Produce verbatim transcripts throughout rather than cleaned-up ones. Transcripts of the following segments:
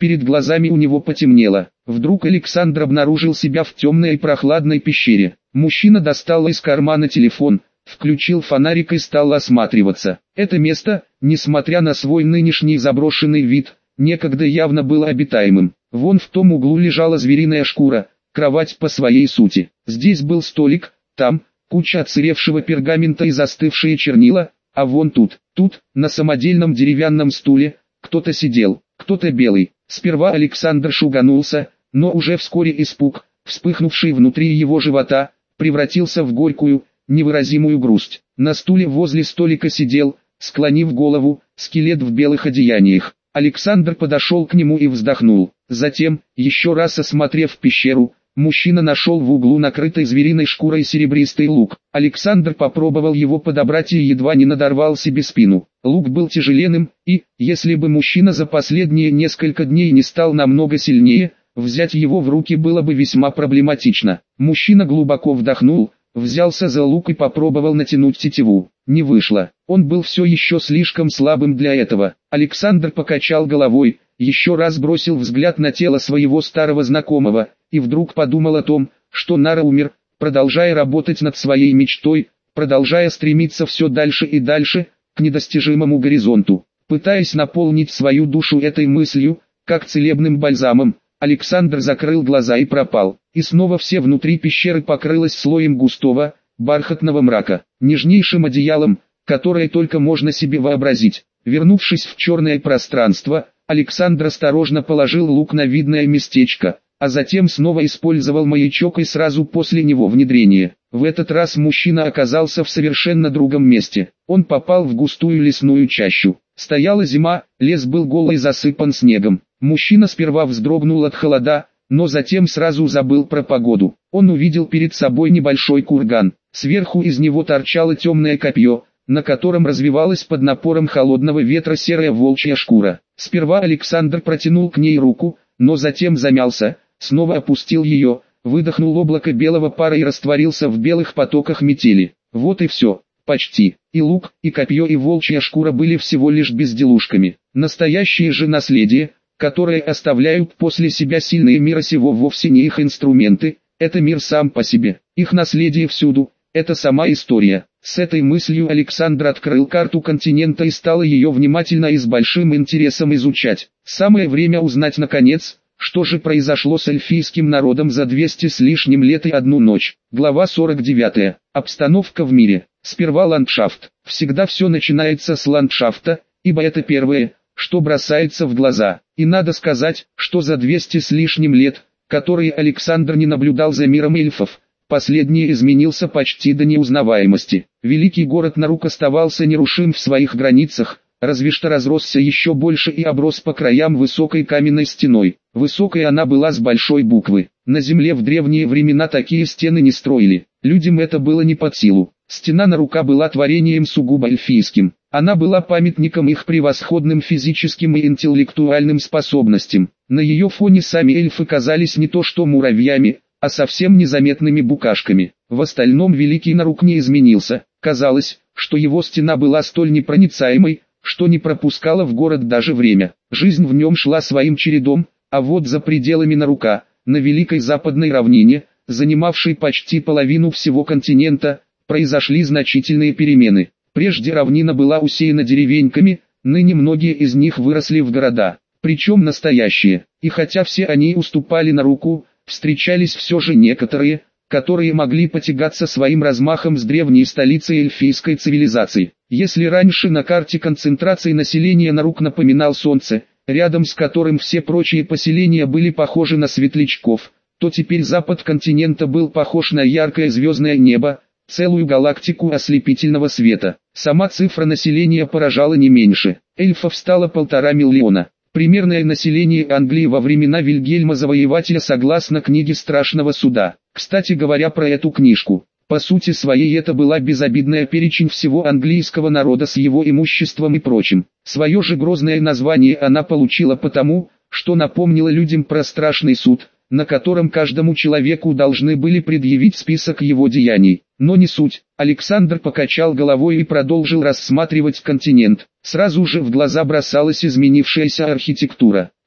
Перед глазами у него потемнело. Вдруг Александр обнаружил себя в темной и прохладной пещере. Мужчина достал из кармана телефон, включил фонарик и стал осматриваться. Это место, несмотря на свой нынешний заброшенный вид, некогда явно было обитаемым. Вон в том углу лежала звериная шкура, кровать по своей сути. Здесь был столик, там куча отсыревшего пергамента и застывшие чернила, а вон тут, тут, на самодельном деревянном стуле, кто-то сидел, кто-то белый. Сперва Александр шуганулся, но уже вскоре испуг, вспыхнувший внутри его живота, превратился в горькую, невыразимую грусть. На стуле возле столика сидел, склонив голову, скелет в белых одеяниях. Александр подошел к нему и вздохнул. Затем, еще раз осмотрев пещеру, мужчина нашел в углу накрытой звериной шкурой серебристый лук. Александр попробовал его подобрать и едва не надорвал себе спину. Лук был тяжеленным, и, если бы мужчина за последние несколько дней не стал намного сильнее, взять его в руки было бы весьма проблематично. Мужчина глубоко вдохнул, взялся за лук и попробовал натянуть тетиву. Не вышло. Он был все еще слишком слабым для этого. Александр покачал головой, еще раз бросил взгляд на тело своего старого знакомого, и вдруг подумал о том, что Нара умер, продолжая работать над своей мечтой, продолжая стремиться все дальше и дальше, к недостижимому горизонту. Пытаясь наполнить свою душу этой мыслью, как целебным бальзамом, Александр закрыл глаза и пропал. И снова все внутри пещеры покрылось слоем густого, бархатного мрака, нежнейшим одеялом, которое только можно себе вообразить. Вернувшись в черное пространство, Александр осторожно положил лук на видное местечко, а затем снова использовал маячок и сразу после него внедрение. В этот раз мужчина оказался в совершенно другом месте. Он попал в густую лесную чащу. Стояла зима, лес был голый и засыпан снегом. Мужчина сперва вздрогнул от холода, но затем сразу забыл про погоду. Он увидел перед собой небольшой курган. Сверху из него торчало темное копье, на котором развивалась под напором холодного ветра серая волчья шкура. Сперва Александр протянул к ней руку, но затем замялся, снова опустил ее, выдохнул облако белого пара и растворился в белых потоках метели. Вот и все, почти. И лук, и копье, и волчья шкура были всего лишь безделушками. Настоящее же наследие, которое оставляют после себя сильные мира сего, вовсе не их инструменты, это мир сам по себе. Их наследие всюду, это сама история. С этой мыслью Александр открыл карту континента и стал ее внимательно и с большим интересом изучать. Самое время узнать наконец, что же произошло с эльфийским народом за двести с лишним лет и одну ночь. Глава сорок девять. Обстановка в мире. Сперва ландшафт. Всегда все начинается с ландшафта, ибо это первое, что бросается в глаза. И надо сказать, что за двести с лишним лет, которые Александр не наблюдал за миром эльфов, последний изменился почти до неузнаваемости. Великий город Нарук оставался нерушим в своих границах, разве что разросся еще больше и оброс по краям высокой каменной стеной. Высокой она была с большой буквы. На земле в древние времена такие стены не строили, людям это было не под силу. Стена Нарука была творением сугубо эльфийским. Она была памятником их превосходным физическим и интеллектуальным способностям. На ее фоне сами эльфы казались не то что муравьями, а совсем незаметными букашками. В остальном Великий Нарук не изменился. Казалось, что его стена была столь непроницаемой, что не пропускала в город даже время. Жизнь в нем шла своим чередом, а вот за пределами Нарука, на Великой Западной равнине, занимавшей почти половину всего континента, произошли значительные перемены. Прежде равнина была усеяна деревеньками, ныне многие из них выросли в города, причем настоящие. И хотя все они уступали Наруку, встречались все же некоторые, которые могли потягаться своим размахом с древней столицей эльфийской цивилизации. Если раньше на карте концентрации населения Нарук напоминал солнце, рядом с которым все прочие поселения были похожи на светлячков, то теперь запад континента был похож на яркое звездное небо, целую галактику ослепительного света. Сама цифра населения поражала не меньше. Эльфов стало полтора миллиона. Примерное население Англии во времена Вильгельма Завоевателя согласно книге Страшного Суда. Кстати говоря про эту книжку, по сути своей это была безобидная перечень всего английского народа с его имуществом и прочим. Свое же грозное название она получила потому, что напомнила людям про страшный суд, на котором каждому человеку должны были предъявить список его деяний. Но не суть. Александр покачал головой и продолжил рассматривать континент. Сразу же в глаза бросалась изменившаяся архитектура.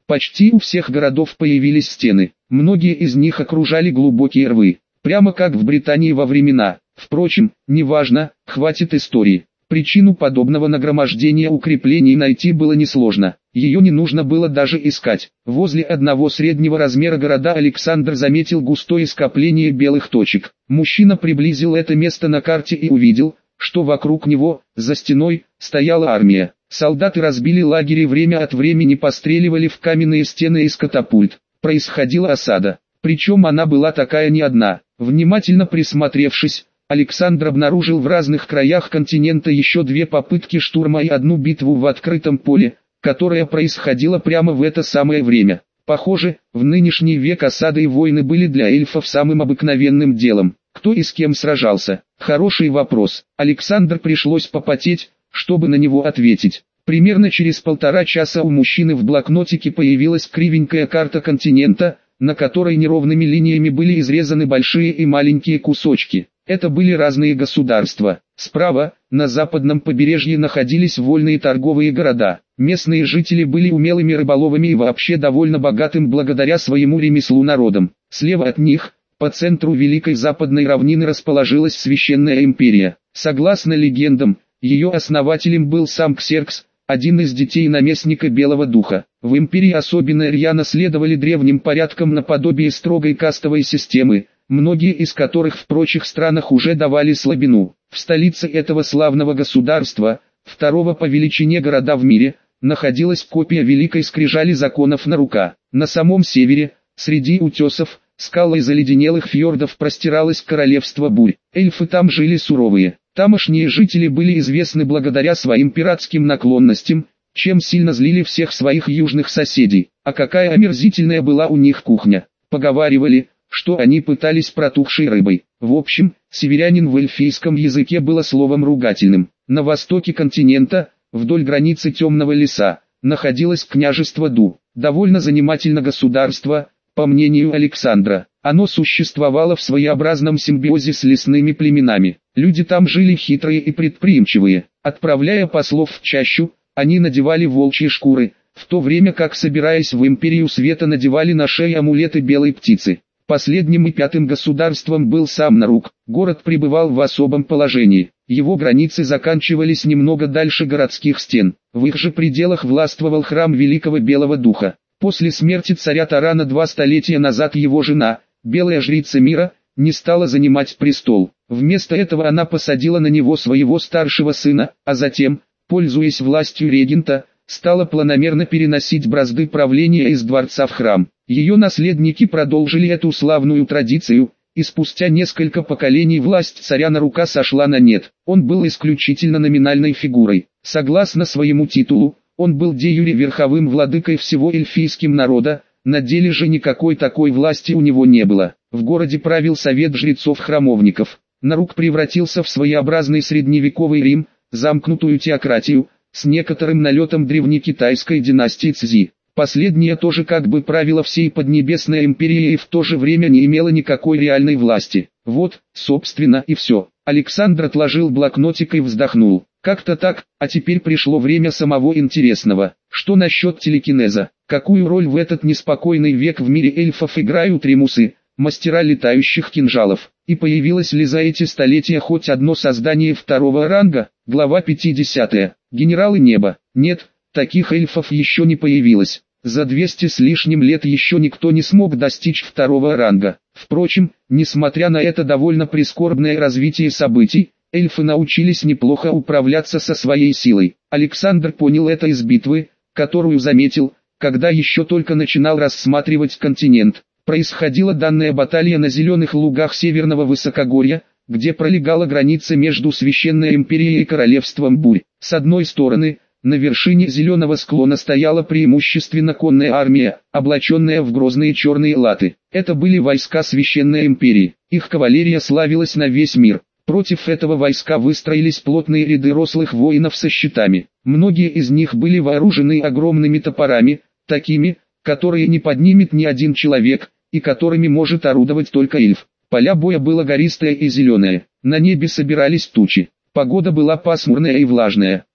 Почти у всех городов появились стены, многие из них окружали глубокие рвы, прямо как в Британии во времена. Впрочем, неважно, хватит истории. Причину подобного нагромождения укреплений найти было несложно, ее не нужно было даже искать. Возле одного среднего размера города Александр заметил густое скопление белых точек. Мужчина приблизил это место на карте и увидел, что вокруг него, за стеной, стояла армия. Солдаты разбили лагерь и время от времени постреливали в каменные стены из катапульт. Происходила осада, причем она была такая не одна. Внимательно присмотревшись, Александр обнаружил в разных краях континента еще две попытки штурма и одну битву в открытом поле, которая происходила прямо в это самое время. Похоже, в нынешний век осады и войны были для эльфов самым обыкновенным делом. Кто и с кем сражался? Хороший вопрос. Александру пришлось попотеть, чтобы на него ответить. Примерно через полтора часа у мужчины в блокнотике появилась кривенькая карта континента, на которой неровными линиями были изрезаны большие и маленькие кусочки. Это были разные государства. Справа, на западном побережье находились вольные торговые города. Местные жители были умелыми рыболовами и вообще довольно богатым благодаря своему ремеслу народом. Слева от них, по центру Великой Западной равнины расположилась Священная империя. Согласно легендам, ее основателем был сам Ксеркс, один из детей наместника Белого Духа. В империи особенно рьяно следовали древним порядкам наподобие строгой кастовой системы, многие из которых в прочих странах уже давали слабину. В столице этого славного государства, второго по величине города в мире, находилась копия Великой Скрижали законов Нарука. На самом севере, среди утесов, скал и заледенелых фьордов простиралось королевство бурь. Эльфы там жили суровые. Тамошние жители были известны благодаря своим пиратским наклонностям, чем сильно злили всех своих южных соседей. А какая омерзительная была у них кухня. Поговаривали, что они пытались протухшей рыбой. В общем, северянин в эльфийском языке было словом ругательным. На востоке континента, вдоль границы темного леса, находилось княжество Ду. Довольно занимательное государство, по мнению Александра. Оно существовало в своеобразном симбиозе с лесными племенами. Люди там жили хитрые и предприимчивые. Отправляя послов в чащу, они надевали волчьи шкуры, в то время как, собираясь в империю света, надевали на шеи амулеты белой птицы. Последним и пятым государством был сам Нарук. Город пребывал в особом положении. Его границы заканчивались немного дальше городских стен. В их же пределах властвовал храм Великого Белого Духа. После смерти царя Тарана два столетия назад его жена, белая жрица мира, не стала занимать престол. Вместо этого она посадила на него своего старшего сына, а затем, пользуясь властью регента, стала планомерно переносить бразды правления из дворца в храм. Ее наследники продолжили эту славную традицию, и спустя несколько поколений власть царя Нарука сошла на нет. Он был исключительно номинальной фигурой. Согласно своему титулу, он был де юре верховым владыкой всего эльфийским народа, на деле же никакой такой власти у него не было. В городе правил совет жрецов-храмовников. Нарук превратился в своеобразный средневековый Рим, замкнутую теократию, с некоторым налетом древнекитайской династии Цзи. Последняя тоже как бы правила всей Поднебесной империей и в то же время не имела никакой реальной власти. Вот, собственно, и все. Александр отложил блокнотик и вздохнул. Как-то так, а теперь пришло время самого интересного. Что насчет телекинеза? Какую роль в этот неспокойный век в мире эльфов играют ремусы, мастера летающих кинжалов? И появилось ли за эти столетия хоть одно создание второго ранга? Глава пятидесятая. Генералы неба. Нет, таких эльфов еще не появилось. За двести с лишним лет еще никто не смог достичь второго ранга. Впрочем, несмотря на это довольно прискорбное развитие событий, эльфы научились неплохо управляться со своей силой. Александр понял это из битвы, которую заметил, когда еще только начинал рассматривать континент. Происходила данная баталия на зеленых лугах Северного Высокогорья, где пролегала граница между Священной империей и Королевством Бурь. С одной стороны, на вершине зеленого склона стояла преимущественно конная армия, облаченная в грозные черные латы. Это были войска Священной империи. Их кавалерия славилась на весь мир. Против этого войска выстроились плотные ряды рослых воинов со щитами. Многие из них были вооружены огромными топорами, такими, которые не поднимет ни один человек, и которыми может орудовать только эльф. Поля боя было гористое и зеленое. На небе собирались тучи. Погода была пасмурная и влажная.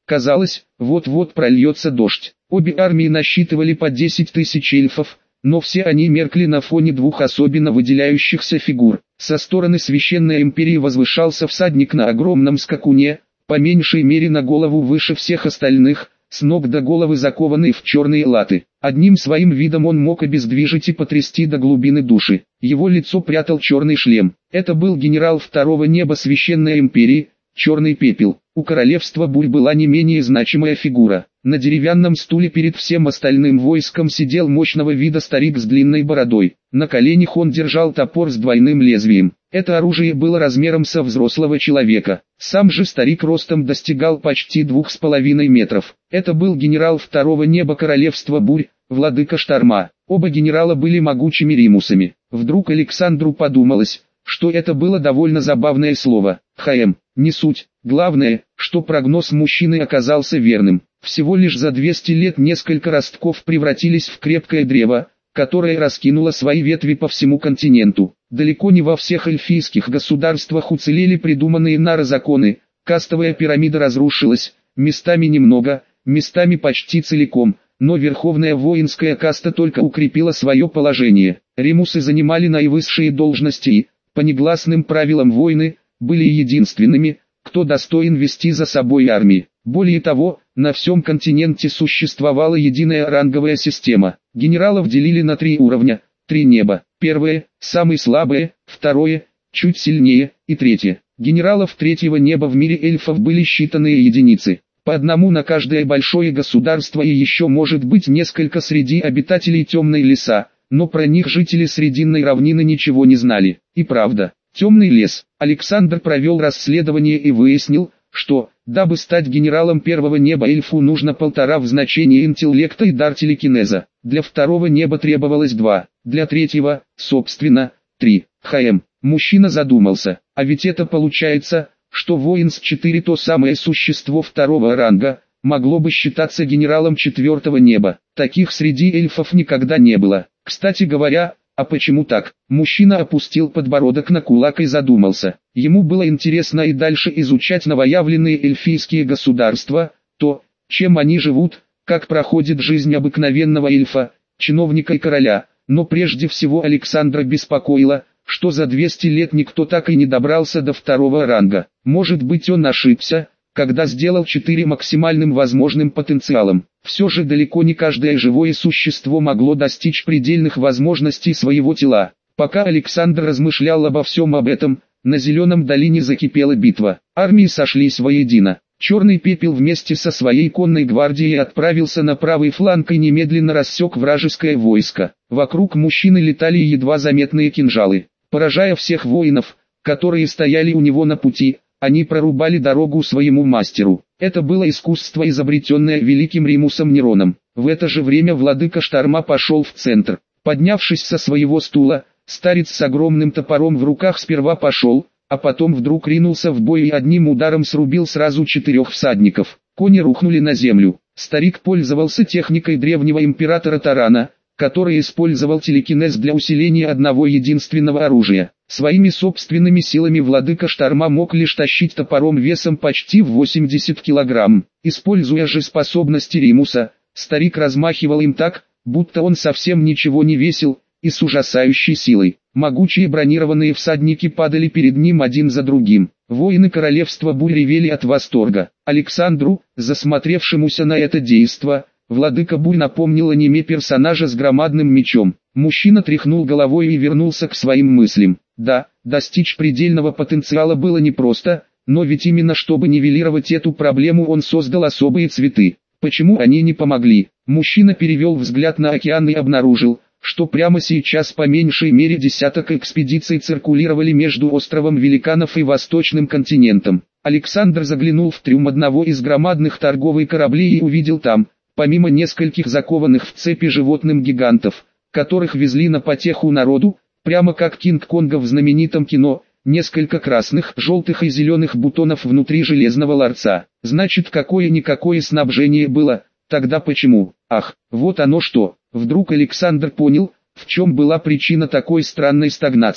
Казалось, вот-вот прольется дождь. Обе армии насчитывали по десять тысяч эльфов, но все они меркли на фоне двух особенно выделяющихся фигур. Со стороны Священной Империи возвышался всадник на огромном скакуне, по меньшей мере на голову выше всех остальных, с ног до головы закованный в черные латы. Одним своим видом он мог обездвижить и потрясти до глубины души. Его лицо прятал черный шлем. Это был генерал второго неба Священной Империи, Черный Пепел. У королевства Бурь была не менее значимая фигура. На деревянном стуле перед всем остальным войском сидел мощного вида старик с длинной бородой. На коленях он держал топор с двойным лезвием. Это оружие было размером со взрослого человека. Сам же старик ростом достигал почти двух с половиной метров. Это был генерал второго неба королевства Бурь, владыка Шторма. Оба генерала были могучими римусами. Вдруг Александру подумалось, что это было довольно забавное слово. «ХМ». Не суть. Главное, что прогноз мужчины оказался верным. Всего лишь за двести лет несколько ростков превратились в крепкое древо, которое раскинуло свои ветви по всему континенту. Далеко не во всех эльфийских государствах уцелели придуманные Нара законы. Кастовая пирамида разрушилась, местами немного, местами почти целиком, но верховная воинская каста только укрепила свое положение. Римусы занимали наивысшие должности и, по негласным правилам войны, были единственными, кто достоин вести за собой армии. Более того, на всем континенте существовала единая ранговая система. Генералов делили на три уровня, три неба. Первое – самое слабое, второе – чуть сильнее, и третье. Генералов третьего неба в мире эльфов были считанные единицы. По одному на каждое большое государство и еще может быть несколько среди обитателей темной леса, но про них жители Срединной равнины ничего не знали. И правда. Темный лес. Александр провел расследование и выяснил, что, дабы стать генералом первого неба эльфу нужно полтора в значении интеллекта и дар телекинеза. Для второго неба требовалось два, для третьего, собственно, три. ХМ. Мужчина задумался, а ведь это получается, что воин с четыре то самое существо второго ранга, могло бы считаться генералом четвертого неба. Таких среди эльфов никогда не было. Кстати говоря, а почему так? Мужчина опустил подбородок на кулак и задумался. Ему было интересно и дальше изучать новоявленные эльфийские государства, то, чем они живут, как проходит жизнь обыкновенного эльфа, чиновника и короля. Но прежде всего Александра беспокоило, что за двести лет никто так и не добрался до второго ранга. Может быть, он ошибся, когда сделал четыре максимальным возможным потенциалом. Все же далеко не каждое живое существо могло достичь предельных возможностей своего тела. Пока Александр размышлял обо всем об этом, на Зеленом долине закипела битва. Армии сошлись воедино. Черный Пепел вместе со своей конной гвардией отправился на правый фланг и немедленно рассек вражеское войско. Вокруг мужчины летали едва заметные кинжалы. Поражая всех воинов, которые стояли у него на пути, они прорубали дорогу своему мастеру. Это было искусство, изобретенное великим Римусом Нероном. В это же время владыка Шторма пошел в центр. Поднявшись со своего стула, старец с огромным топором в руках сперва пошел, а потом вдруг ринулся в бой и одним ударом срубил сразу четырех всадников. Кони рухнули на землю. Старик пользовался техникой древнего императора Тарана, который использовал телекинез для усиления одного единственного оружия. Своими собственными силами владыка Шторма мог лишь тащить топором весом почти в восемьдесят килограмм. Используя же способности Римуса, старик размахивал им так, будто он совсем ничего не весил, и с ужасающей силой. Могучие бронированные всадники падали перед ним один за другим. Воины королевства Бурь ревели от восторга. Александру, засмотревшемуся на это действо, владыка Бурь напомнил аниме персонажа с громадным мечом. Мужчина тряхнул головой и вернулся к своим мыслям. Да, достичь предельного потенциала было непросто, но ведь именно чтобы нивелировать эту проблему он создал особые цветы. Почему они не помогли? Мужчина перевел взгляд на океан и обнаружил, что прямо сейчас по меньшей мере десяток экспедиций циркулировали между островом Великанов и Восточным континентом. Александр заглянул в трюм одного из громадных торговых кораблей и увидел там, помимо нескольких закованных в цепи животным гигантов, которых везли на потеху народу, прямо как Кинг-Конга в знаменитом кино, несколько красных, желтых и зеленых бутонов внутри железного ларца. Значит, какое-никакое снабжение было, тогда почему? Ах, вот оно что. Вдруг Александр понял, в чем была причина такой странной стагнации.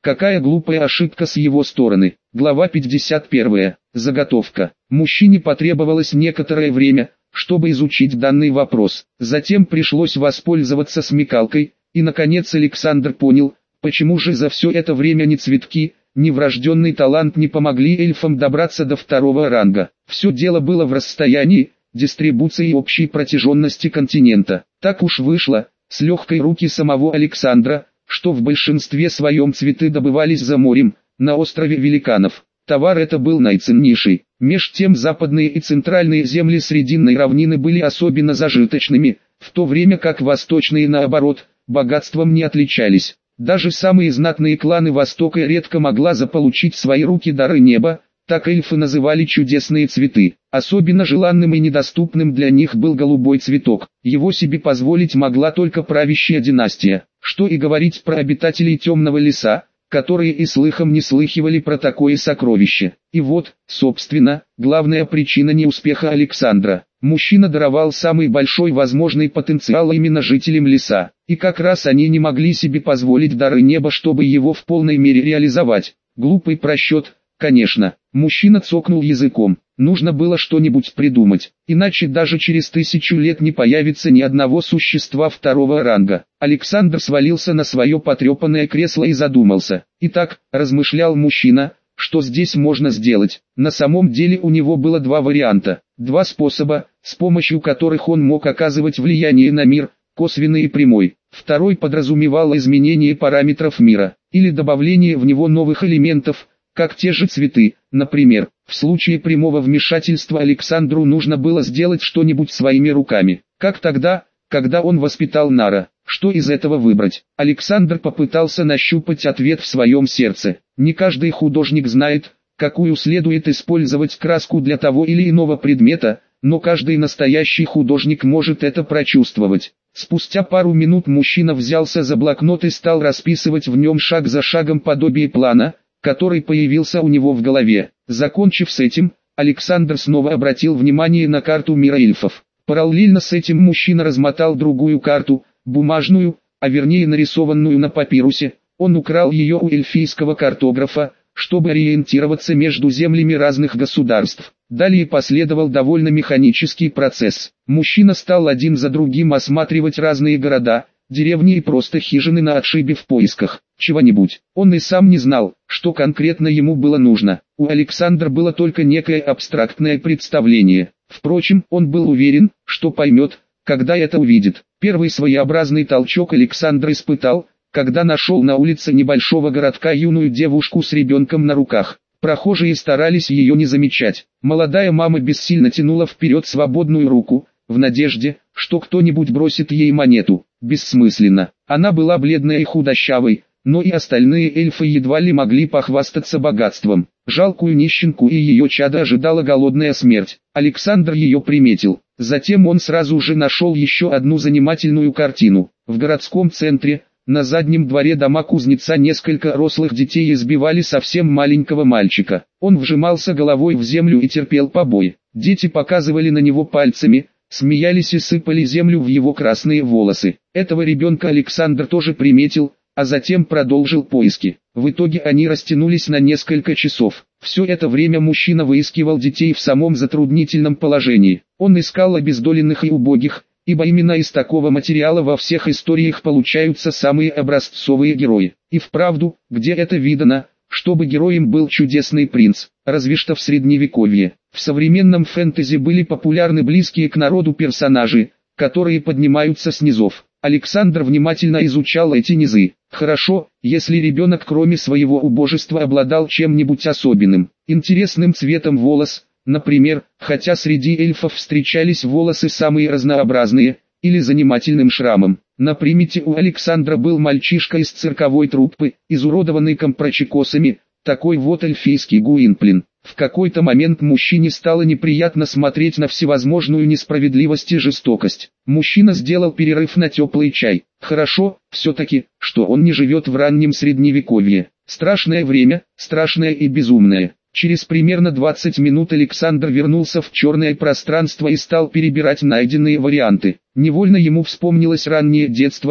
Какая глупая ошибка с его стороны. Глава пятьдесят первая. Заготовка. Мужчине потребовалось некоторое время, чтобы изучить данный вопрос. Затем пришлось воспользоваться смекалкой, и наконец Александр понял, почему же за все это время ни цветки, ни врожденный талант не помогли эльфам добраться до второго ранга. Все дело было в расстоянии, дистрибуции и общей протяженности континента. Так уж вышло, с легкой руки самого Александра, что в большинстве своем цветы добывались за морем, на острове Великанов. Товар это был наиценнейший. Меж тем западные и центральные земли Срединной равнины были особенно зажиточными, в то время как восточные наоборот, богатством не отличались. Даже самые знатные кланы Востока редко могла заполучить в свои руки дары неба, так эльфы называли чудесные цветы. Особенно желанным и недоступным для них был голубой цветок. Его себе позволить могла только правящая династия. Что и говорить про обитателей темного леса, которые и слыхом не слыхивали про такое сокровище. И вот, собственно, главная причина неуспеха Александра. Мужчина даровал самый большой возможный потенциал именно жителям леса. И как раз они не могли себе позволить дары неба, чтобы его в полной мере реализовать. Глупый просчет, конечно. Мужчина цокнул языком. Нужно было что-нибудь придумать, иначе даже через тысячу лет не появится ни одного существа второго ранга. Александр свалился на свое потрепанное кресло и задумался. Итак, размышлял мужчина, что здесь можно сделать. На самом деле у него было два варианта, два способа, с помощью которых он мог оказывать влияние на мир, косвенный и прямой. Второй подразумевал изменение параметров мира, или добавление в него новых элементов, как те же цветы. Например, в случае прямого вмешательства Александру нужно было сделать что-нибудь своими руками. Как тогда, когда он воспитал Нара? Что из этого выбрать? Александр попытался нащупать ответ в своем сердце. Не каждый художник знает, какую следует использовать краску для того или иного предмета, но каждый настоящий художник может это прочувствовать. Спустя пару минут мужчина взялся за блокнот и стал расписывать в нем шаг за шагом подобие плана, который появился у него в голове. Закончив с этим, Александр снова обратил внимание на карту мира эльфов. Параллельно с этим мужчина размотал другую карту, бумажную, а вернее нарисованную на папирусе. Он украл ее у эльфийского картографа, чтобы ориентироваться между землями разных государств. Далее последовал довольно механический процесс. Мужчина стал один за другим осматривать разные города, деревни и просто хижины на отшибе в поисках чего-нибудь. Он и сам не знал, что конкретно ему было нужно. У Александра было только некое абстрактное представление. Впрочем, он был уверен, что поймет, когда это увидит. Первый своеобразный толчок Александр испытал, когда нашел на улице небольшого городка юную девушку с ребенком на руках. Прохожие старались ее не замечать. Молодая мама бессильно тянула вперед свободную руку, в надежде, что кто-нибудь бросит ей монету. Бессмысленно. Она была бледной и худощавой, но и остальные эльфы едва ли могли похвастаться богатством. Жалкую нищенку и ее чадо ожидала голодная смерть. Александр ее приметил. Затем он сразу же нашел еще одну занимательную картину. В городском центре, на заднем дворе дома кузнеца, несколько рослых детей избивали совсем маленького мальчика. Он вжимался головой в землю и терпел побои. Дети показывали на него пальцами, смеялись и сыпали землю в его красные волосы. Этого ребенка Александр тоже приметил, а затем продолжил поиски. В итоге они растянулись на несколько часов. Все это время мужчина выискивал детей в самом затруднительном положении. Он искал обездоленных и убогих, ибо именно из такого материала во всех историях получаются самые образцовые герои. И вправду, где это видано, чтобы героем был чудесный принц, разве что в средневековье. В современном фэнтези были популярны близкие к народу персонажи, которые поднимаются с низов. Александр внимательно изучал эти низы. Хорошо, если ребенок кроме своего убожества обладал чем-нибудь особенным, интересным цветом волос, например, хотя среди эльфов встречались волосы самые разнообразные, или занимательным шрамом. На примете у Александра был мальчишка из цирковой труппы, изуродованный компрочекосами, такой вот эльфийский Гуинплин. В какой-то момент мужчине стало неприятно смотреть на всевозможную несправедливость и жестокость. Мужчина сделал перерыв на теплый чай. Хорошо, все-таки, что он не живет в раннем средневековье. Страшное время, страшное и безумное. Через примерно двадцать минут Александр вернулся в черное пространство и стал перебирать найденные варианты. Невольно ему вспомнилось раннее детство,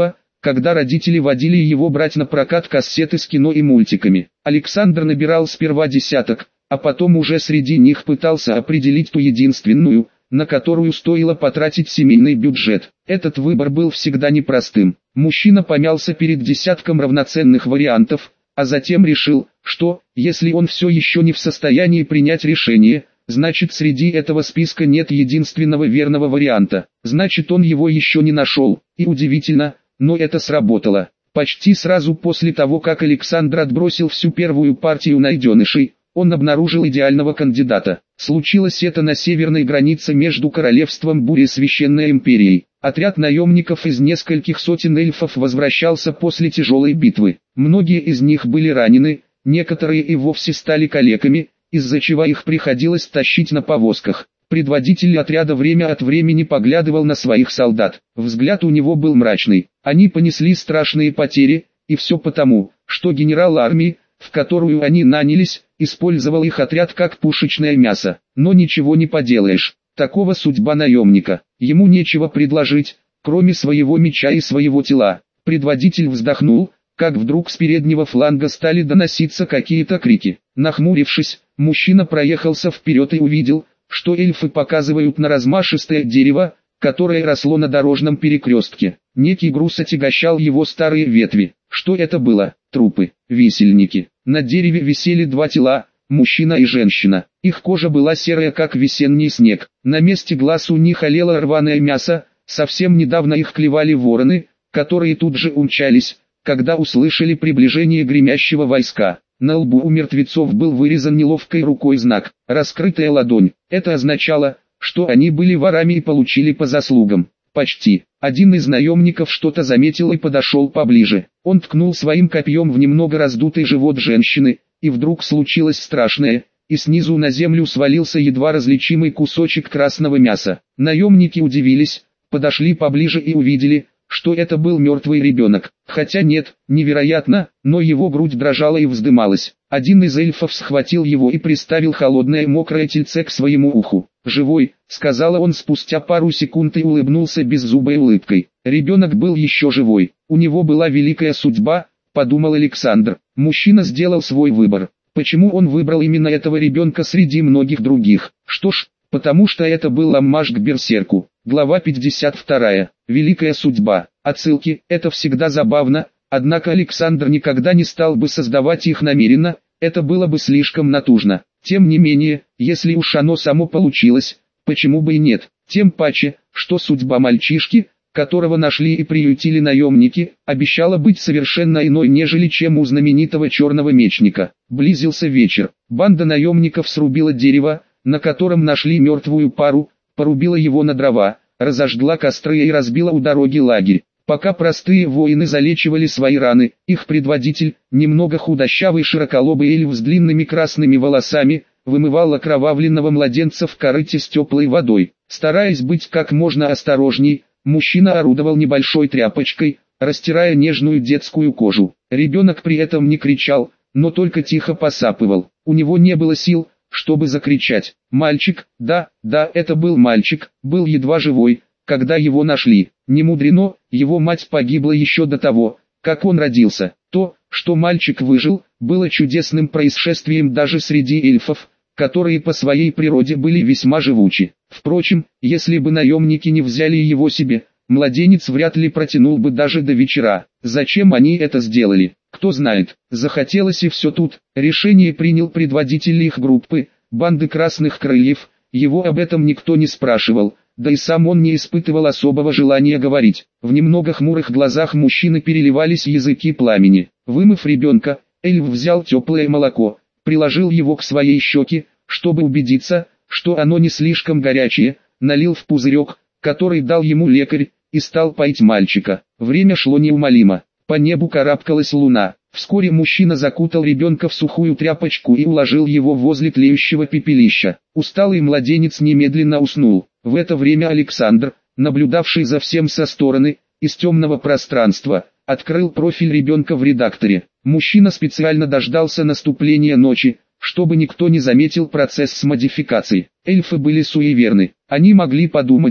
когда родители водили его брать на прокат кассеты с кино и мультиками. Александр набирал сперва десяток, а потом уже среди них пытался определить ту единственную, на которую стоило потратить семейный бюджет. Этот выбор был всегда непростым. Мужчина помялся перед десятком равноценных вариантов, а затем решил, что, если он все еще не в состоянии принять решение, значит среди этого списка нет единственного верного варианта, значит он его еще не нашел. И удивительно, но это сработало. Почти сразу после того, как Александр отбросил всю первую партию найденышей, он обнаружил идеального кандидата. Случилось это на северной границе между королевством Бури и Священной Империей. Отряд наемников из нескольких сотен эльфов возвращался после тяжелой битвы. Многие из них были ранены, некоторые и вовсе стали калеками, из-за чего их приходилось тащить на повозках. Предводитель отряда время от времени поглядывал на своих солдат. Взгляд у него был мрачный. Они понесли страшные потери, и все потому, что генерал армии, в которую они нанялись, использовал их отряд как пушечное мясо. Но ничего не поделаешь, такова судьба наемника. Ему нечего предложить, кроме своего меча и своего тела. Предводитель вздохнул, как вдруг с переднего фланга стали доноситься какие-то крики. Нахмурившись, мужчина проехался вперед и увидел, что эльфы показывают на размашистое дерево, которое росло на дорожном перекрестке. Некий груз отягощал его старые ветви. Что это было? Трупы, висельники. На дереве висели два тела, мужчина и женщина. Их кожа была серая, как весенний снег. На месте глаз у них олело рваное мясо. Совсем недавно их клевали вороны, которые тут же умчались, когда услышали приближение гремящего войска. На лбу у мертвецов был вырезан неловкой рукой знак «раскрытая ладонь». Это означало, что они были ворами и получили по заслугам. Почти. Один из наемников что-то заметил и подошел поближе. Он ткнул своим копьем в немного раздутый живот женщины, и вдруг случилось страшное, и снизу на землю свалился едва различимый кусочек красного мяса. Наемники удивились, подошли поближе и увидели, что это был мертвый ребенок. Хотя нет, невероятно, но его грудь дрожала и вздымалась. Один из эльфов схватил его и приставил холодное мокрое тельце к своему уху. «Живой», — сказал он спустя пару секунд и улыбнулся беззубой улыбкой. Ребенок был еще живой. У него была великая судьба, подумал Александр. Мужчина сделал свой выбор. Почему он выбрал именно этого ребенка среди многих других? Что ж, потому что это был оммаж к берсерку. Глава пятьдесят вторая. Великая судьба. Отсылки – это всегда забавно, однако Александр никогда не стал бы создавать их намеренно, это было бы слишком натужно. Тем не менее, если уж оно само получилось, почему бы и нет? Тем паче, что судьба мальчишки, которого нашли и приютили наемники, обещала быть совершенно иной, нежели чем у знаменитого черного мечника. Близился вечер. Банда наемников срубила дерево, на котором нашли мертвую пару, порубила его на дрова, разожгла костры и разбила у дороги лагерь. Пока простые воины залечивали свои раны, их предводитель, немного худощавый широколобый эльф с длинными красными волосами, вымывал окровавленного младенца в корыте с теплой водой. Стараясь быть как можно осторожней, мужчина орудовал небольшой тряпочкой, растирая нежную детскую кожу. Ребенок при этом не кричал, но только тихо посапывал. У него не было сил, чтобы закричать. Мальчик, да, да, это был мальчик, был едва живой, когда его нашли. Не мудрено, его мать погибла еще до того, как он родился. То, что мальчик выжил, было чудесным происшествием даже среди эльфов, которые по своей природе были весьма живучи. Впрочем, если бы наемники не взяли его себе, младенец вряд ли протянул бы даже до вечера. Зачем они это сделали? Кто знает. Захотелось и все тут. Решение принял предводитель их группы, банды Красных Крыльев. Его об этом никто не спрашивал, да и сам он не испытывал особого желания говорить. В немного хмурых глазах мужчины переливались языки пламени. Вымыв ребенка, эльф взял теплое молоко, приложил его к своей щеке, чтобы убедиться, что оно не слишком горячее, налил в пузырек, который дал ему лекарь, и стал поить мальчика. Время шло неумолимо. По небу карабкалась луна. Вскоре мужчина закутал ребенка в сухую тряпочку и уложил его возле тлеющего пепелища. Усталый младенец немедленно уснул. В это время Александр, наблюдавший за всем со стороны, из темного пространства, открыл профиль ребенка в редакторе. Мужчина специально дождался наступления ночи, чтобы никто не заметил процесс с модификацией. Эльфы были суеверны. Они могли подумать,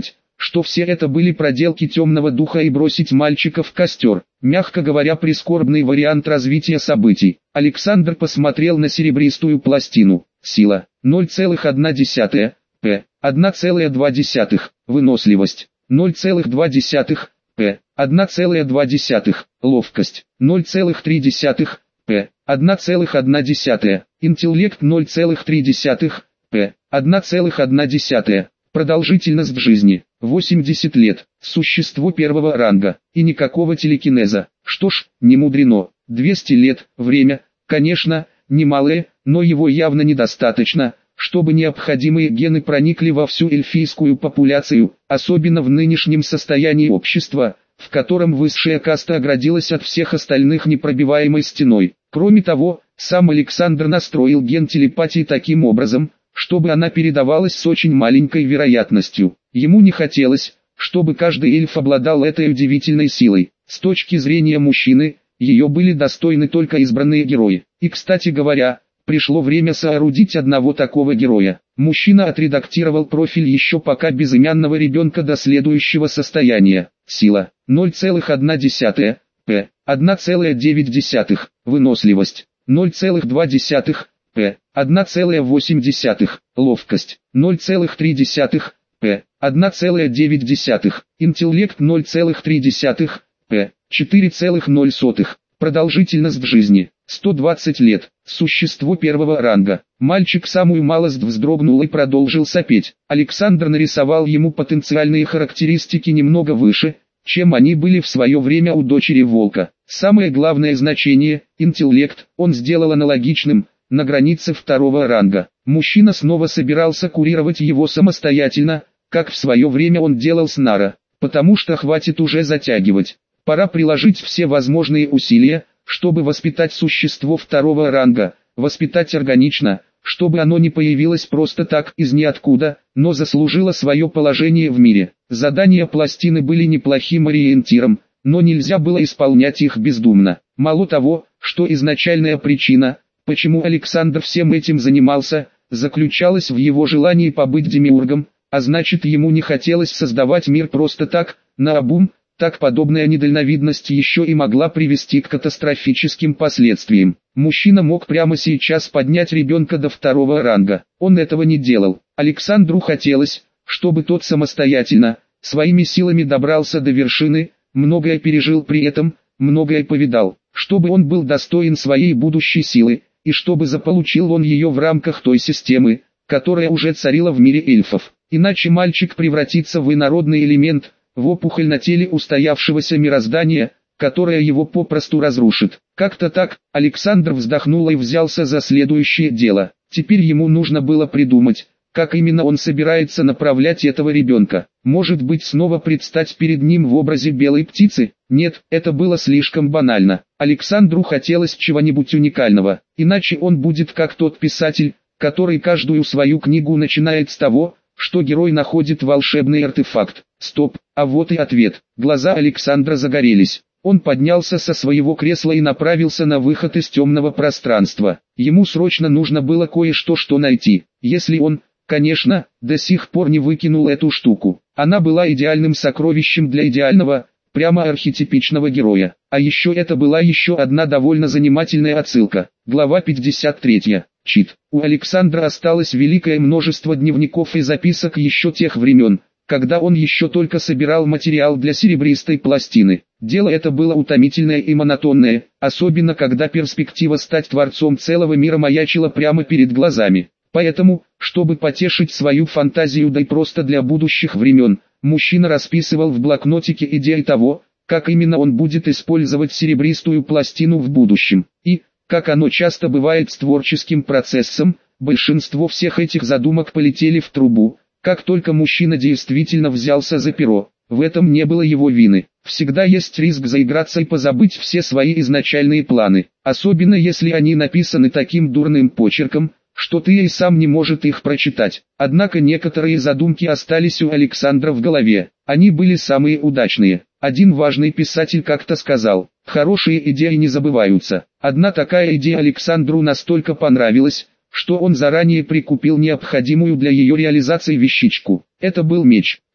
что все это были проделки темного духа и бросить мальчика в костер. Мягко говоря, прискорбный вариант развития событий. Александр посмотрел на серебристую пластину. Сила ноль целых одна десятая, п. одна целая две десятых. Выносливость ноль целых две десятых, п. одна целая две десятых. Ловкость ноль целых три десятых, п. одна целых одна десятая. Интеллект ноль целых три десятых, п. одна целых одна десятая. Продолжительность жизни восемьдесят лет. Существо первого ранга. И никакого телекинеза. Что ж, не мудрено. двести лет. Время, конечно, немалое, но его явно недостаточно, чтобы необходимые гены проникли во всю эльфийскую популяцию, особенно в нынешнем состоянии общества, в котором высшая каста оградилась от всех остальных непробиваемой стеной. Кроме того, сам Александр настроил ген телепатии таким образом, чтобы она передавалась с очень маленькой вероятностью. Ему не хотелось, чтобы каждый эльф обладал этой удивительной силой. С точки зрения мужчины, ее были достойны только избранные герои. И, кстати говоря, пришло время соорудить одного такого героя. Мужчина отредактировал профиль еще пока безымянного ребенка до следующего состояния. Сила ноль целых одна десятая, п. одна целая девять десятых. Выносливость ноль целых две десятых, п. одна целая восемь десятых. Ловкость ноль целых три десятых, п. одна целая девять десятых. Интеллект ноль целых три десятых, п. четыре целых ноль сотых. Продолжительность жизни сто двадцать лет. Существо первого ранга. Мальчик самую малость вздрогнул и продолжил сопеть. Александр нарисовал ему потенциальные характеристики немного выше, чем они были в свое время у дочери волка. Самое главное значение – интеллект – он сделал аналогичным, на границе второго ранга. Мужчина снова собирался курировать его самостоятельно, как в свое время он делал с Нара, потому что хватит уже затягивать. Пора приложить все возможные усилия, чтобы воспитать существо второго ранга, воспитать органично, чтобы оно не появилось просто так из ниоткуда, но заслужило свое положение в мире. Задания пластины были неплохим ориентиром, но нельзя было исполнять их бездумно. Мало того, что изначальная причина, почему Александр всем этим занимался, заключалась в его желании побыть демиургом, а значит ему не хотелось создавать мир просто так, наобум. Так подобная недальновидность еще и могла привести к катастрофическим последствиям. Мужчина мог прямо сейчас поднять ребенка до второго ранга. Он этого не делал. Александру хотелось, чтобы тот самостоятельно, своими силами добрался до вершины, многое пережил при этом, многое повидал, чтобы он был достоин своей будущей силы, и чтобы заполучил он ее в рамках той системы, которая уже царила в мире эльфов. Иначе мальчик превратится в инородный элемент, в опухоль на теле устоявшегося мироздания, которая его попросту разрушит. Как-то так, Александр вздохнул и взялся за следующее дело. Теперь ему нужно было придумать, как именно он собирается направлять этого ребенка. Может быть, снова предстать перед ним в образе белой птицы? Нет, это было слишком банально. Александру хотелось чего-нибудь уникального, иначе он будет как тот писатель, который каждую свою книгу начинает с того, что герой находит волшебный артефакт. Стоп, а вот и ответ. Глаза Александра загорелись. Он поднялся со своего кресла и направился на выход из темного пространства. Ему срочно нужно было кое-что что найти. Если он, конечно, до сих пор не выкинул эту штуку. Она была идеальным сокровищем для идеального, прямо архетипичного героя. А еще это была еще одна довольно занимательная отсылка. Глава пятьдесят три. Чит. У Александра осталось великое множество дневников и записок еще тех времен, когда он еще только собирал материал для серебристой пластины. Дело это было утомительное и монотонное, особенно когда перспектива стать творцом целого мира маячила прямо перед глазами. Поэтому, чтобы потешить свою фантазию, да и просто для будущих времен, мужчина расписывал в блокнотике идеи того, как именно он будет использовать серебристую пластину в будущем. И, как оно часто бывает с творческим процессом, большинство всех этих задумок полетели в трубу, как только мужчина действительно взялся за перо. В этом не было его вины. Всегда есть риск заиграться и позабыть все свои изначальные планы, особенно если они написаны таким дурным почерком, что ты и сам не может их прочитать. Однако некоторые задумки остались у Александра в голове. Они были самые удачные. Один важный писатель как-то сказал: «Хорошие идеи не забываются». Одна такая идея Александру настолько понравилась, что он заранее прикупил необходимую для ее реализации вещичку. Это был меч.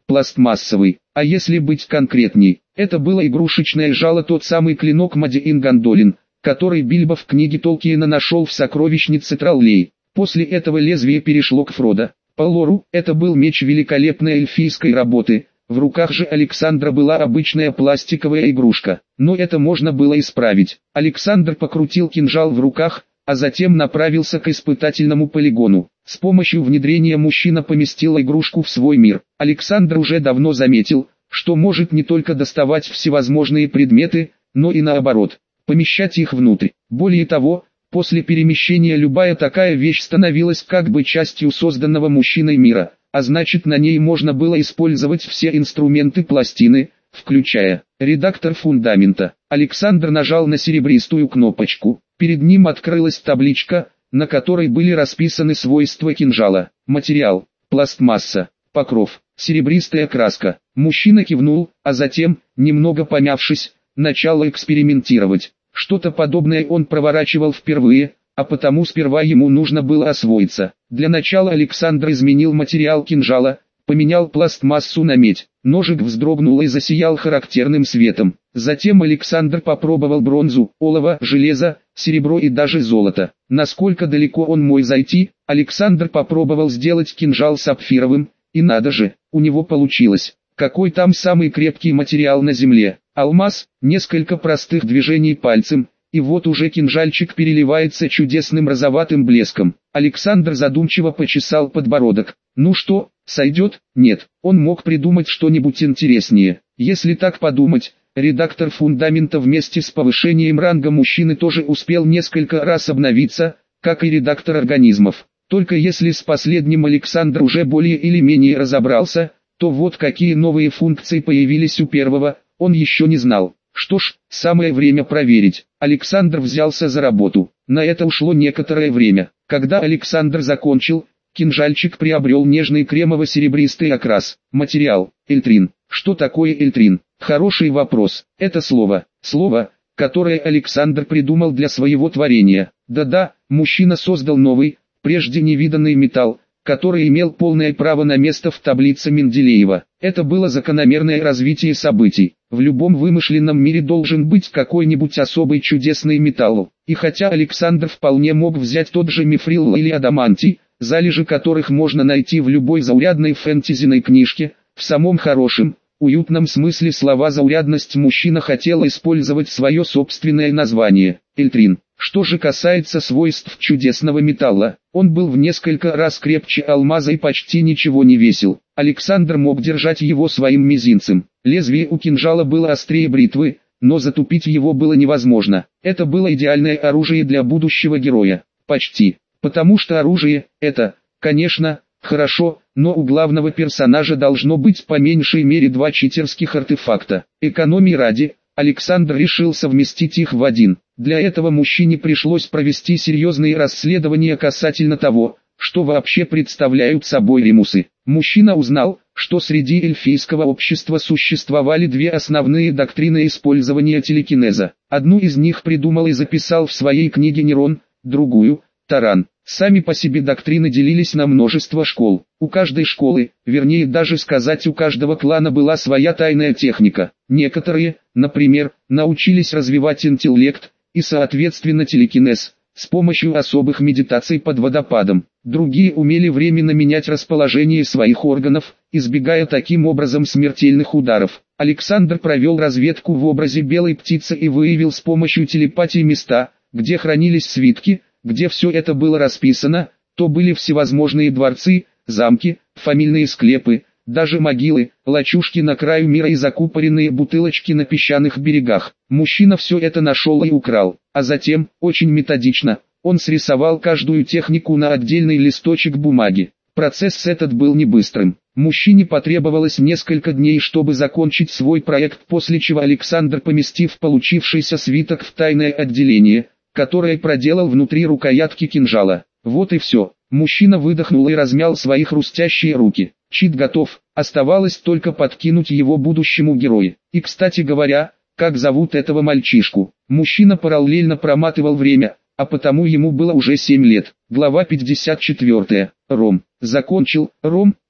пластмассовый. А если быть конкретней, это было игрушечное жало, тот самый клинок Мадиин Гондолин, который Бильбо в книге Толкиена нашел в сокровищнице Троллей. После этого лезвие перешло к Фродо. По лору, это был меч великолепной эльфийской работы, в руках же Александра была обычная пластиковая игрушка. Но это можно было исправить. Александр покрутил кинжал в руках, а затем направился к испытательному полигону. С помощью внедрения мужчина поместил игрушку в свой мир. Александр уже давно заметил, что может не только доставать всевозможные предметы, но и наоборот, помещать их внутрь. Более того, после перемещения любая такая вещь становилась как бы частью созданного мужчиной мира, а значит, на ней можно было использовать все инструменты пластины, включая редактор фундамента. Александр нажал на серебристую кнопочку. Перед ним открылась табличка, на которой были расписаны свойства кинжала. Материал: пластмасса. Покров: серебристая краска. Мужчина кивнул, а затем, немного помявшись, начал экспериментировать. Что-то подобное он проворачивал впервые, а потому сперва ему нужно было освоиться. Для начала Александр изменил материал кинжала, поменял пластмассу на медь. Ножик вздрогнул и засиял характерным светом. Затем Александр попробовал бронзу, олово, железо, серебро и даже золото. Насколько далеко он мог зайти, Александр попробовал сделать кинжал сапфировым, и надо же, у него получилось. Какой там самый крепкий материал на земле? Алмаз. Несколько простых движений пальцем, и вот уже кинжальчик переливается чудесным розоватым блеском. Александр задумчиво почесал подбородок. Ну что, сойдет? Нет, он мог придумать что-нибудь интереснее. Если так подумать, редактор фундамента вместе с повышением ранга мужчины тоже успел несколько раз обновиться, как и редактор организмов. Только если с последним Александр уже более или менее разобрался, то вот какие новые функции появились у первого, он еще не знал. Что ж, самое время проверить. Александр взялся за работу. На это ушло некоторое время. Когда Александр закончил, кинжальчик приобрел нежный кремово-серебристый окрас. Материал: эльтрин. Что такое эльтрин? Хороший вопрос. Это слово. Слово, которое Александр придумал для своего творения. Да-да, мужчина создал новый, прежде невиданный металл, который имел полное право на место в таблице Менделеева. Это было закономерное развитие событий. В любом вымышленном мире должен быть какой-нибудь особый чудесный металл. И хотя Александр вполне мог взять тот же мифрил или адамантий, залежи которых можно найти в любой заурядной фэнтезиной книжке, в самом хорошем, уютном смысле слова заурядность мужчина хотел использовать свое собственное название – эльтрин. Что же касается свойств чудесного металла, он был в несколько раз крепче алмаза и почти ничего не весил. Александр мог держать его своим мизинцем. Лезвие у кинжала было острее бритвы, но затупить его было невозможно. Это было идеальное оружие для будущего героя. Почти. Потому что оружие – это, конечно, хорошо, но у главного персонажа должно быть по меньшей мере два читерских артефакта. Экономии ради, Александр решил совместить их в один. Для этого мужчине пришлось провести серьезные расследования касательно того, что вообще представляют собой ремусы. Мужчина узнал, что среди эльфийского общества существовали две основные доктрины использования телекинеза. Одну из них придумал и записал в своей книге Нерон, другую – Таран. Сами по себе доктрины делились на множество школ. У каждой школы, вернее даже сказать у каждого клана была своя тайная техника. Некоторые, например, научились развивать интеллект и соответственно телекинез с помощью особых медитаций под водопадом. Другие умели временно менять расположение своих органов, избегая таким образом смертельных ударов. Александр провел разведку в образе белой птицы и выявил с помощью телепатии места, где хранились свитки. Где все это было расписано, то были всевозможные дворцы, замки, фамильные склепы, даже могилы, лачушки на краю мира и закупоренные бутылочки на песчаных берегах. Мужчина все это нашел и украл, а затем, очень методично, он срисовал каждую технику на отдельный листочек бумаги. Процесс этот был не быстрым. Мужчине потребовалось несколько дней, чтобы закончить свой проект, после чего Александр, поместив получившийся свиток в тайное отделение, которое проделал внутри рукоятки кинжала. Вот и все. Мужчина выдохнул и размял свои хрустящие руки. Чит готов, оставалось только подкинуть его будущему герою. И, кстати говоря, как зовут этого мальчишку? Мужчина параллельно проматывал время, а потому ему было уже семь лет. Глава пятьдесят четыре. Ром. Закончил. Ром,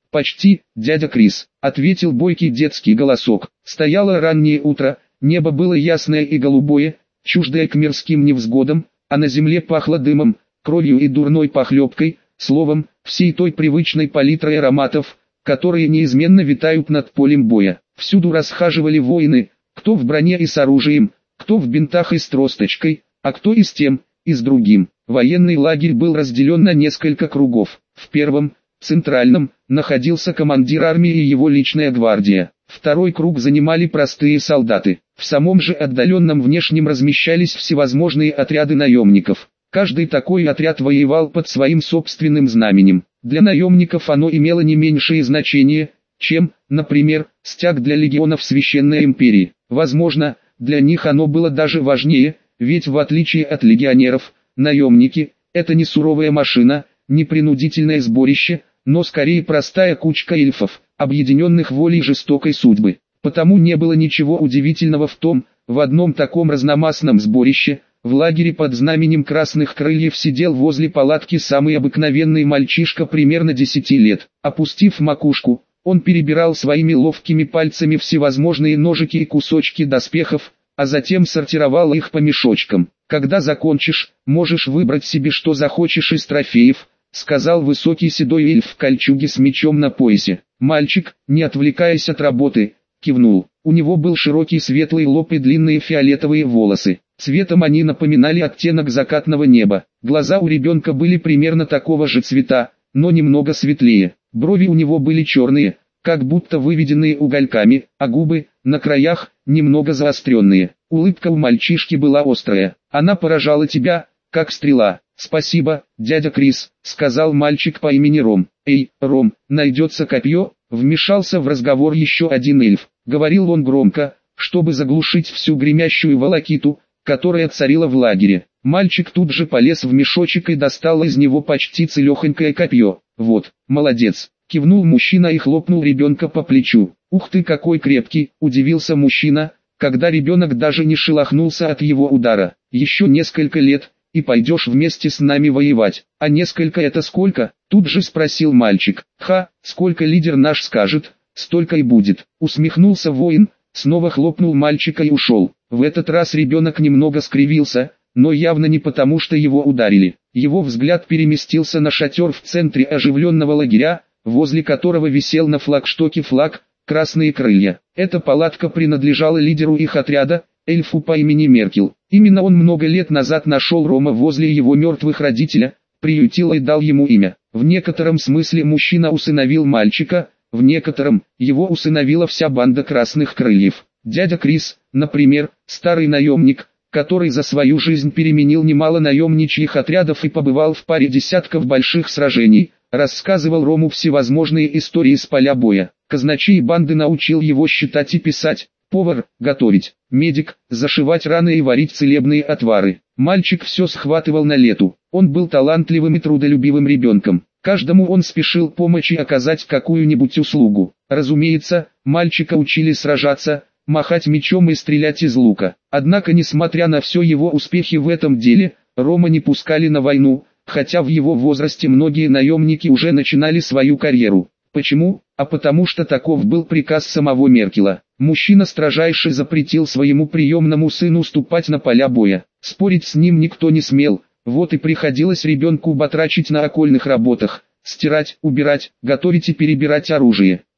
«Почти, дядя Крис», — ответил бойкий детский голосок. Стояло раннее утро, небо было ясное и голубое, чуждое к мирским невзгодам, а на земле пахло дымом, кровью и дурной похлебкой, словом, всей той привычной палитрой ароматов, которые неизменно витают над полем боя. Всюду расхаживали воины, кто в броне и с оружием, кто в бинтах и с тросточкой, а кто и с тем, и с другим. Военный лагерь был разделен на несколько кругов. В первом, центральном, находился командир армии и его личная гвардия. Второй круг занимали простые солдаты. В самом же отдаленном внешнем размещались всевозможные отряды наемников. Каждый такой отряд воевал под своим собственным знаменем. Для наемников оно имело не меньшее значение, чем, например, стяг для легионов Священной Империи. Возможно, для них оно было даже важнее, ведь в отличие от легионеров, наемники – это не суровая машина, не принудительное сборище, но скорее простая кучка эльфов, объединенных волей жестокой судьбы. Потому не было ничего удивительного в том, в одном таком разномастном сборище, в лагере под знаменем Красных Крыльев сидел возле палатки самый обыкновенный мальчишка примерно десяти лет. Опустив макушку, он перебирал своими ловкими пальцами всевозможные ножики и кусочки доспехов, а затем сортировал их по мешочкам. «Когда закончишь, можешь выбрать себе что захочешь из трофеев», — сказал высокий седой эльф в кольчуге с мечом на поясе. Мальчик, не отвлекаясь от работы, кивнул. У него был широкий светлый лоб и длинные фиолетовые волосы. Цветом они напоминали оттенок закатного неба. Глаза у ребенка были примерно такого же цвета, но немного светлее. Брови у него были черные, как будто выведенные угольками, а губы, на краях, немного заостренные. Улыбка у мальчишки была острая. «Она поражала тебя, как стрела». «Спасибо, дядя Крис», — сказал мальчик по имени Ром. «Эй, Ром, найдется копье?» — вмешался в разговор еще один эльф. Говорил он громко, чтобы заглушить всю гремящую волокиту, которая царила в лагере. Мальчик тут же полез в мешочек и достал из него почти целехонькое копье. «Вот, молодец», — кивнул мужчина и хлопнул ребенка по плечу. «Ух ты, какой крепкий», — удивился мужчина, когда ребенок даже не шелохнулся от его удара. «Еще несколько лет, и пойдешь вместе с нами воевать». «А несколько это сколько?» — тут же спросил мальчик. «Ха, сколько лидер наш скажет, столько и будет», — усмехнулся воин, снова хлопнул мальчика и ушел. В этот раз ребенок немного скривился, но явно не потому, что его ударили. Его взгляд переместился на шатер в центре оживленного лагеря, возле которого висел на флагштоке флаг «Красные крылья». Эта палатка принадлежала лидеру их отряда, эльфу по имени Меркел. Именно он много лет назад нашел Рома возле его мертвых родителя, приютил и дал ему имя. В некотором смысле мужчина усыновил мальчика, в некотором, его усыновила вся банда Красных Крыльев. Дядя Крис, например, старый наемник, который за свою жизнь переменил немало наемничьих отрядов и побывал в паре десятков больших сражений, рассказывал Рому всевозможные истории с поля боя. Казначей банды научил его считать и писать, повар – готовить, медик – зашивать раны и варить целебные отвары. Мальчик все схватывал на лету. Он был талантливым и трудолюбивым ребенком. Каждому он спешил помочь и оказать какую-нибудь услугу. Разумеется, мальчика учили сражаться, махать мечом и стрелять из лука. Однако, несмотря на все его успехи в этом деле, Рома не пускали на войну, хотя в его возрасте многие наемники уже начинали свою карьеру. Почему? А потому что таков был приказ самого Меркела. Мужчина строжайше запретил своему приемному сыну ступать на поля боя. Спорить с ним никто не смел, вот и приходилось ребенку батрачить на окольных работах, стирать, убирать, готовить и перебирать оружие.